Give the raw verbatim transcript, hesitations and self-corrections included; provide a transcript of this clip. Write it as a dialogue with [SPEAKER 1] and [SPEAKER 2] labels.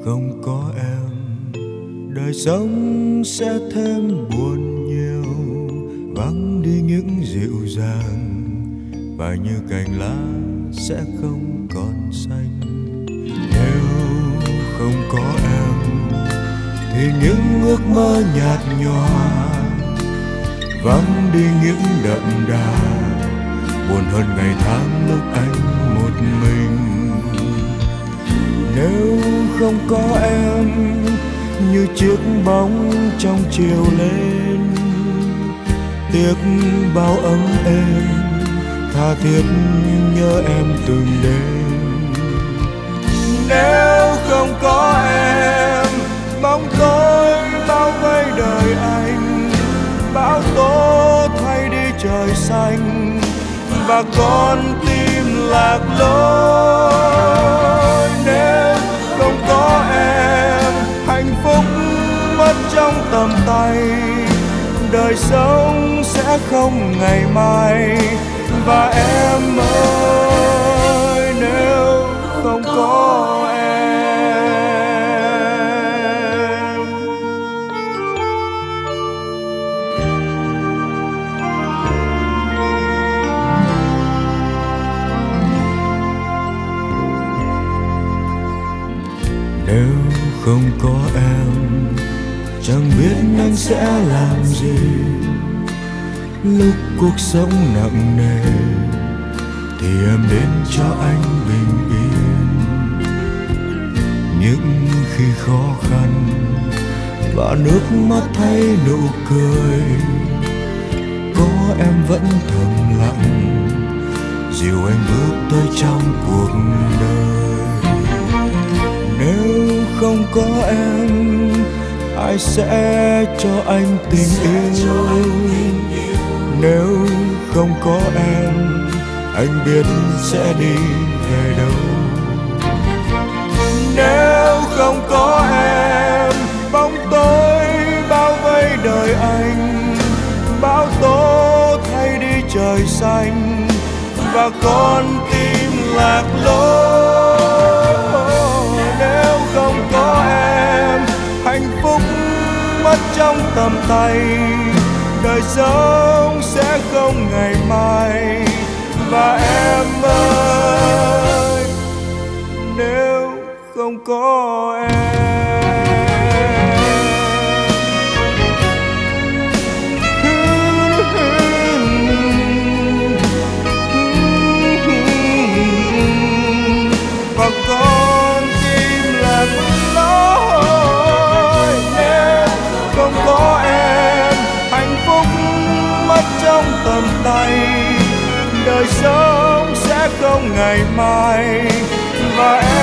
[SPEAKER 1] Không có em, đời sống sẽ thêm buồn nhiều, vắng đi những dịu dàng và như cành lá sẽ không còn xanh. Nếu không có em thì những ước mơ nhạt nhòa, vắng đi những đậm đà, buồn hơn ngày tháng lúc anh một mình. Nếu không có em như chiếc bóng trong chiều lên, tiếc bao ấm êm, tha thiết nhớ em từng đêm. Nếu không có em, bóng tối bao vây đời anh, bão tố thay đi trời xanh và con tim lạc lối. Nếu không có em, hạnh phúc mất trong tầm tay, đời sống sẽ không ngày mai. Và em ơi, nếu không có em, nếu không có em, chẳng biết anh sẽ làm gì lúc cuộc sống nặng nề, thì em đến cho anh bình yên. Những khi khó khăn và nước mắt thay nụ cười, có em vẫn thầm lặng dìu anh bước tới trong cuộc đời. Nếu không có em, ai sẽ cho anh tình yêu? Nếu không có em, anh biết sẽ đi về đâu. Nếu không có em, bóng tối bao vây đời anh, bão tố thay đi trời xanh và con tim lạc lối. Nếu không có em, hạnh phúc mất trong tầm tay, đời sống sẽ không ngày mai. Và em ơi, nếu không có em, và con tim lạc lối. Nếu không có em, hạnh phúc mất trong tầm tay, đời sống sẽ không ngày mai. Và em